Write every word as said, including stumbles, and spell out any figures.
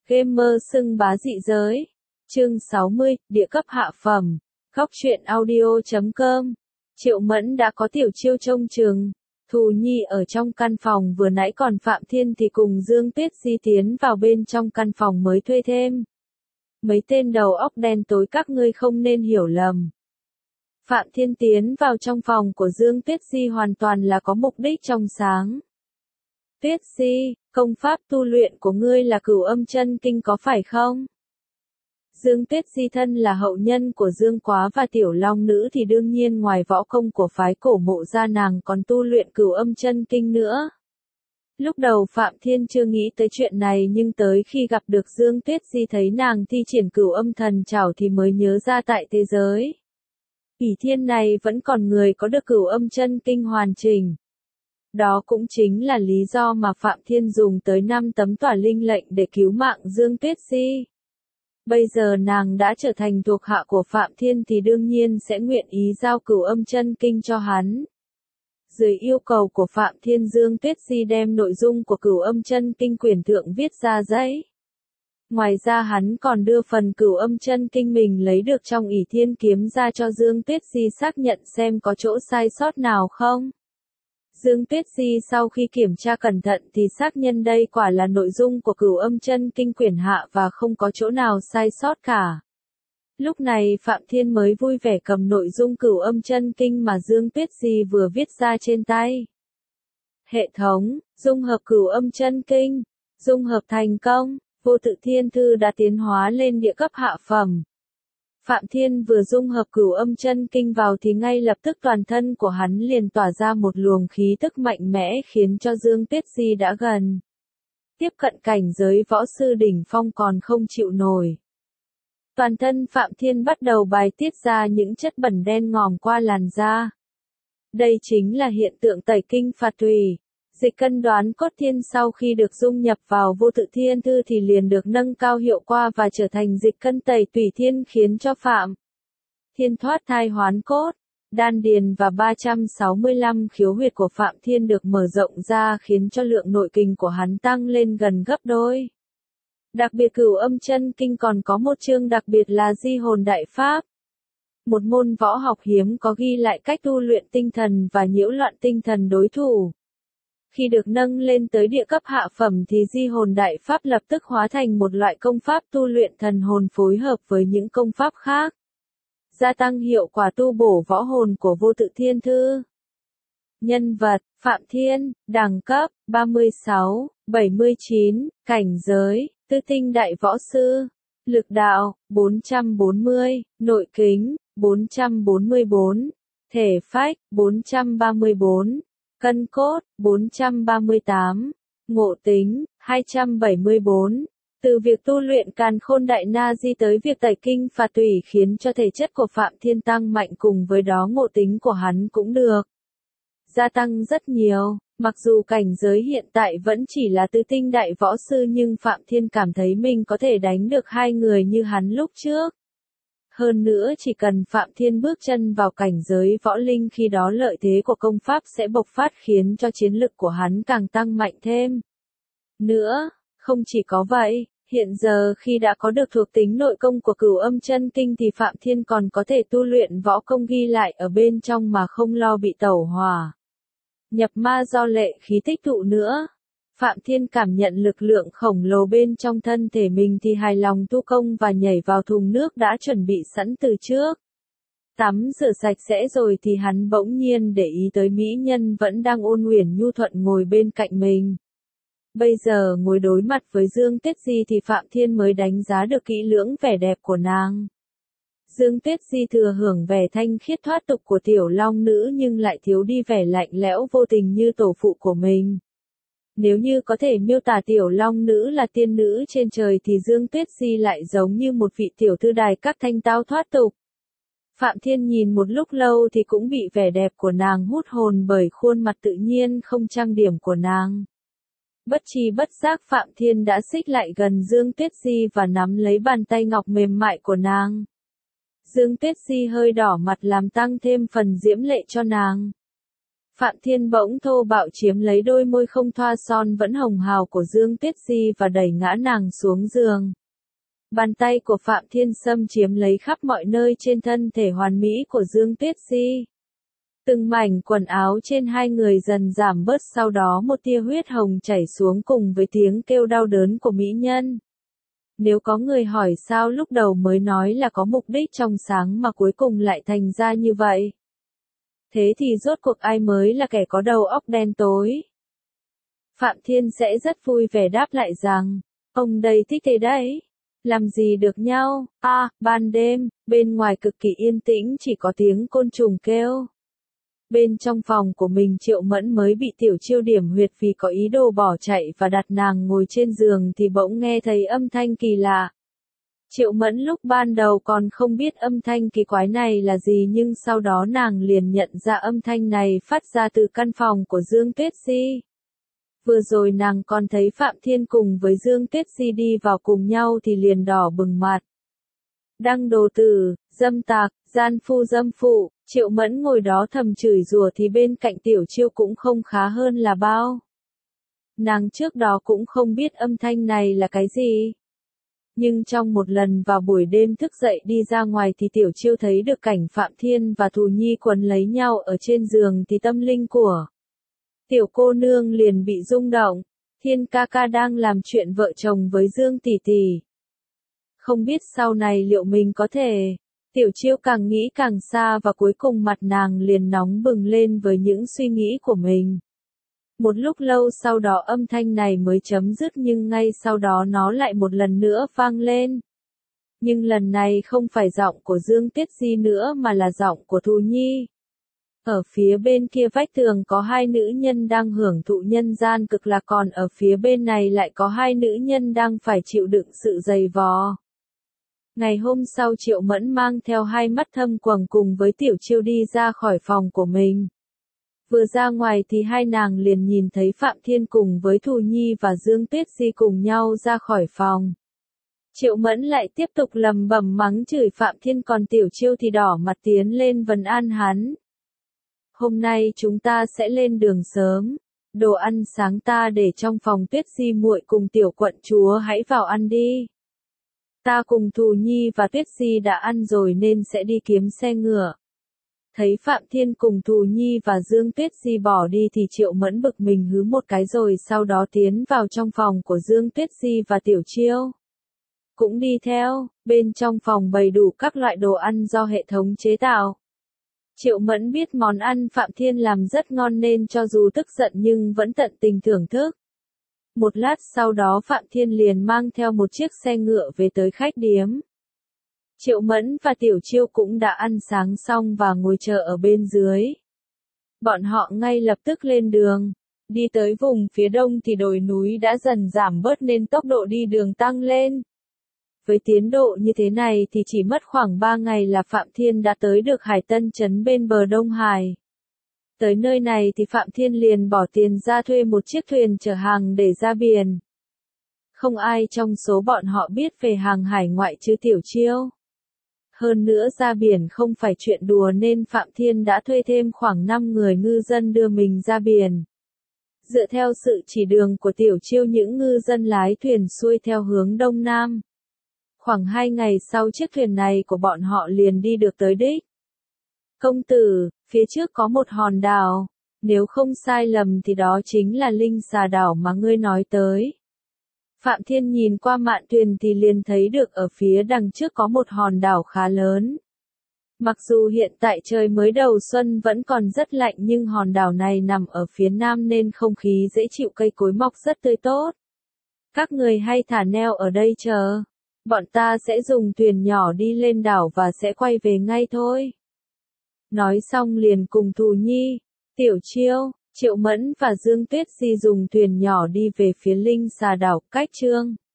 Gamer xưng bá dị giới. Chương sáu mươi, địa cấp hạ phẩm. Góc truyện audio chấm com. Triệu Mẫn đã có tiểu chiêu trông chừng. Thù Nhi ở trong căn phòng vừa nãy, còn Phạm Thiên thì cùng Dương Tuyết Di tiến vào bên trong căn phòng mới thuê thêm. Mấy tên đầu óc đen tối các ngươi không nên hiểu lầm. Phạm Thiên tiến vào trong phòng của Dương Tuyết Di hoàn toàn là có mục đích trong sáng. Tuyết Di, công pháp tu luyện của ngươi là Cửu Âm Chân Kinh có phải không? Dương Tuyết Di thân là hậu nhân của Dương Quá và Tiểu Long Nữ thì đương nhiên ngoài võ công của phái Cổ Mộ ra nàng còn tu luyện Cửu Âm Chân Kinh nữa. Lúc đầu Phạm Thiên chưa nghĩ tới chuyện này, nhưng tới khi gặp được Dương Tuyết Di thấy nàng thi triển Cửu Âm Thần Trảo thì mới nhớ ra tại thế giới ỷ thiên này vẫn còn người có được Cửu Âm Chân Kinh hoàn chỉnh. Đó cũng chính là lý do mà Phạm Thiên dùng tới năm tấm tỏa linh lệnh để cứu mạng Dương Tuyết Di. Bây giờ nàng đã trở thành thuộc hạ của Phạm Thiên thì đương nhiên sẽ nguyện ý giao Cửu Âm Chân Kinh cho hắn. Dưới yêu cầu của Phạm Thiên, Dương Tuyết Di đem nội dung của Cửu Âm Chân Kinh quyển thượng viết ra giấy. Ngoài ra hắn còn đưa phần Cửu Âm Chân Kinh mình lấy được trong ỷ thiên kiếm ra cho Dương Tuyết Di xác nhận xem có chỗ sai sót nào không. Dương Tuyết Di sau khi kiểm tra cẩn thận thì xác nhận đây quả là nội dung của Cửu Âm Chân Kinh quyển hạ và không có chỗ nào sai sót cả. Lúc này Phạm Thiên mới vui vẻ cầm nội dung Cửu Âm Chân Kinh mà Dương Tuyết Di vừa viết ra trên tay. Hệ thống, dung hợp Cửu Âm Chân Kinh, dung hợp thành công, Vô Tự Thiên Thư đã tiến hóa lên địa cấp hạ phẩm. Phạm Thiên vừa dung hợp Cửu Âm Chân Kinh vào thì ngay lập tức toàn thân của hắn liền tỏa ra một luồng khí tức mạnh mẽ khiến cho Dương Tuyết Di đã gần tiếp cận cảnh giới võ sư đỉnh phong còn không chịu nổi. Toàn thân Phạm Thiên bắt đầu bài tiết ra những chất bẩn đen ngòm qua làn da. Đây chính là hiện tượng tẩy kinh phạt tùy. Dịch cân đoán cốt thiên sau khi được dung nhập vào Vô Tự Thiên Thư thì liền được nâng cao hiệu quả và trở thành dịch cân tẩy tùy thiên, khiến cho Phạm Thiên thoát thai hoán cốt, đan điền và ba trăm sáu mươi lăm khiếu huyệt của Phạm Thiên được mở rộng ra, khiến cho lượng nội kình của hắn tăng lên gần gấp đôi. Đặc biệt Cửu Âm Chân Kinh còn có một chương đặc biệt là Di Hồn Đại Pháp. Một môn võ học hiếm có ghi lại cách tu luyện tinh thần và nhiễu loạn tinh thần đối thủ. Khi được nâng lên tới địa cấp hạ phẩm thì Di Hồn Đại Pháp lập tức hóa thành một loại công pháp tu luyện thần hồn phối hợp với những công pháp khác, gia tăng hiệu quả tu bổ võ hồn của Vô Tự Thiên Thư. Nhân vật, Phạm Thiên, đẳng cấp, ba mươi sáu, bảy mươi chín, cảnh giới, Tứ Tinh Đại Võ Sư, lực đạo, bốn trăm bốn mươi, nội kính, bốn trăm bốn mươi bốn, thể phách, bốn trăm ba mươi bốn, cân cốt, bốn trăm ba mươi tám, ngộ tính, hai trăm bảy mươi bốn. Từ việc tu luyện Càn Khôn Đại Na Di tới việc tẩy kinh phạt tùy khiến cho thể chất của Phạm Thiên tăng mạnh, cùng với đó ngộ tính của hắn cũng được gia tăng rất nhiều. Mặc dù cảnh giới hiện tại vẫn chỉ là tứ tinh đại võ sư, nhưng Phạm Thiên cảm thấy mình có thể đánh được hai người như hắn lúc trước. Hơn nữa chỉ cần Phạm Thiên bước chân vào cảnh giới võ linh, khi đó lợi thế của công pháp sẽ bộc phát khiến cho chiến lực của hắn càng tăng mạnh thêm. Nữa, không chỉ có vậy, hiện giờ khi đã có được thuộc tính nội công của Cửu Âm Chân Kinh thì Phạm Thiên còn có thể tu luyện võ công ghi lại ở bên trong mà không lo bị tẩu hỏa nhập ma do lệ khí tích tụ nữa. Phạm Thiên cảm nhận lực lượng khổng lồ bên trong thân thể mình thì hài lòng tu công và nhảy vào thùng nước đã chuẩn bị sẵn từ trước. Tắm rửa sạch sẽ rồi thì hắn bỗng nhiên để ý tới mỹ nhân vẫn đang ôn uyển nhu thuận ngồi bên cạnh mình. Bây giờ ngồi đối mặt với Dương Tuyết Di thì Phạm Thiên mới đánh giá được kỹ lưỡng vẻ đẹp của nàng. Dương Tuyết Di thừa hưởng vẻ thanh khiết thoát tục của Tiểu Long Nữ nhưng lại thiếu đi vẻ lạnh lẽo vô tình như tổ phụ của mình. Nếu như có thể miêu tả Tiểu Long Nữ là tiên nữ trên trời thì Dương Tuyết Di lại giống như một vị tiểu thư đài các thanh tao thoát tục. Phạm Thiên nhìn một lúc lâu thì cũng bị vẻ đẹp của nàng hút hồn bởi khuôn mặt tự nhiên không trang điểm của nàng. Bất tri bất giác Phạm Thiên đã xích lại gần Dương Tuyết Di và nắm lấy bàn tay ngọc mềm mại của nàng. Dương Tuyết Di hơi đỏ mặt làm tăng thêm phần diễm lệ cho nàng. Phạm Thiên bỗng thô bạo chiếm lấy đôi môi không thoa son vẫn hồng hào của Dương Tuyết Di và đẩy ngã nàng xuống giường. Bàn tay của Phạm Thiên xâm chiếm lấy khắp mọi nơi trên thân thể hoàn mỹ của Dương Tuyết Di. Từng mảnh quần áo trên hai người dần giảm bớt, sau đó một tia huyết hồng chảy xuống cùng với tiếng kêu đau đớn của mỹ nhân. Nếu có người hỏi sao lúc đầu mới nói là có mục đích trong sáng mà cuối cùng lại thành ra như vậy? Thế thì rốt cuộc ai mới là kẻ có đầu óc đen tối? Phạm Thiên sẽ rất vui vẻ đáp lại rằng, ông đây thích thế đấy. Làm gì được nhau? À, ban đêm, bên ngoài cực kỳ yên tĩnh chỉ có tiếng côn trùng kêu. Bên trong phòng của mình Triệu Mẫn mới bị Tiểu Chiêu điểm huyệt vì có ý đồ bỏ chạy và đặt nàng ngồi trên giường thì bỗng nghe thấy âm thanh kỳ lạ. Triệu Mẫn lúc ban đầu còn không biết âm thanh kỳ quái này là gì, nhưng sau đó nàng liền nhận ra âm thanh này phát ra từ căn phòng của Dương Tuyết Di. Vừa rồi nàng còn thấy Phạm Thiên cùng với Dương Tuyết Di đi vào cùng nhau thì liền đỏ bừng mặt. Đăng đồ tử, dâm tạc, gian phu dâm phụ, Triệu Mẫn ngồi đó thầm chửi rủa thì bên cạnh Tiểu Chiêu cũng không khá hơn là bao. Nàng trước đó cũng không biết âm thanh này là cái gì. Nhưng trong một lần vào buổi đêm thức dậy đi ra ngoài thì Tiểu Chiêu thấy được cảnh Phạm Thiên và Thù Nhi quấn lấy nhau ở trên giường thì tâm linh của Tiểu cô nương liền bị rung động. Thiên ca ca đang làm chuyện vợ chồng với Dương tỷ tỷ. Không biết sau này liệu mình có thể. Tiểu Chiêu càng nghĩ càng xa và cuối cùng mặt nàng liền nóng bừng lên với những suy nghĩ của mình. Một lúc lâu sau đó âm thanh này mới chấm dứt, nhưng ngay sau đó nó lại một lần nữa vang lên. Nhưng lần này không phải giọng của Dương Tuyết Di nữa mà là giọng của Thù Nhi. Ở phía bên kia vách tường có hai nữ nhân đang hưởng thụ nhân gian cực lạc, còn ở phía bên này lại có hai nữ nhân đang phải chịu đựng sự dày vò. Ngày hôm sau Triệu Mẫn mang theo hai mắt thâm quầng cùng với Tiểu Chiêu đi ra khỏi phòng của mình. Vừa ra ngoài thì hai nàng liền nhìn thấy Phạm Thiên cùng với Thù Nhi và Dương Tuyết Di cùng nhau ra khỏi phòng. Triệu Mẫn lại tiếp tục lầm bầm mắng chửi Phạm Thiên, còn Tiểu Chiêu thì đỏ mặt tiến lên vấn an hắn. Hôm nay chúng ta sẽ lên đường sớm. Đồ ăn sáng ta để trong phòng, Tuyết Di muội cùng Tiểu quận chúa hãy vào ăn đi. Ta cùng Thù Nhi và Tuyết Di đã ăn rồi nên sẽ đi kiếm xe ngựa. Thấy Phạm Thiên cùng Thù Nhi và Dương Tuyết Di bỏ đi thì Triệu Mẫn bực mình hứ một cái rồi sau đó tiến vào trong phòng của Dương Tuyết Di và Tiểu Chiêu. Cũng đi theo, bên trong phòng bày đủ các loại đồ ăn do hệ thống chế tạo. Triệu Mẫn biết món ăn Phạm Thiên làm rất ngon nên cho dù tức giận nhưng vẫn tận tình thưởng thức. Một lát sau đó Phạm Thiên liền mang theo một chiếc xe ngựa về tới khách điếm. Triệu Mẫn và Tiểu Chiêu cũng đã ăn sáng xong và ngồi chờ ở bên dưới. Bọn họ ngay lập tức lên đường. Đi tới vùng phía đông thì đồi núi đã dần giảm bớt nên tốc độ đi đường tăng lên. Với tiến độ như thế này thì chỉ mất khoảng ba ngày là Phạm Thiên đã tới được Hải Tân trấn bên bờ Đông Hải. Tới nơi này thì Phạm Thiên liền bỏ tiền ra thuê một chiếc thuyền chở hàng để ra biển. Không ai trong số bọn họ biết về hàng hải ngoại trừ Tiểu Chiêu. Hơn nữa ra biển không phải chuyện đùa nên Phạm Thiên đã thuê thêm khoảng năm người ngư dân đưa mình ra biển. Dựa theo sự chỉ đường của Tiểu Chiêu, những ngư dân lái thuyền xuôi theo hướng đông nam. Khoảng hai ngày sau chiếc thuyền này của bọn họ liền đi được tới đích. Công tử, phía trước có một hòn đảo, nếu không sai lầm thì đó chính là Linh Xà đảo mà ngươi nói tới. Phạm Thiên nhìn qua mạn thuyền thì liền thấy được ở phía đằng trước có một hòn đảo khá lớn. Mặc dù hiện tại trời mới đầu xuân vẫn còn rất lạnh nhưng hòn đảo này nằm ở phía nam nên không khí dễ chịu, cây cối mọc rất tươi tốt. Các người hay thả neo ở đây chờ. Bọn ta sẽ dùng thuyền nhỏ đi lên đảo và sẽ quay về ngay thôi. Nói xong liền cùng Thù Nhi, Tiểu Chiêu, Triệu Mẫn và Dương Tuyết Di dùng thuyền nhỏ đi về phía Linh Xà đảo. Cách chương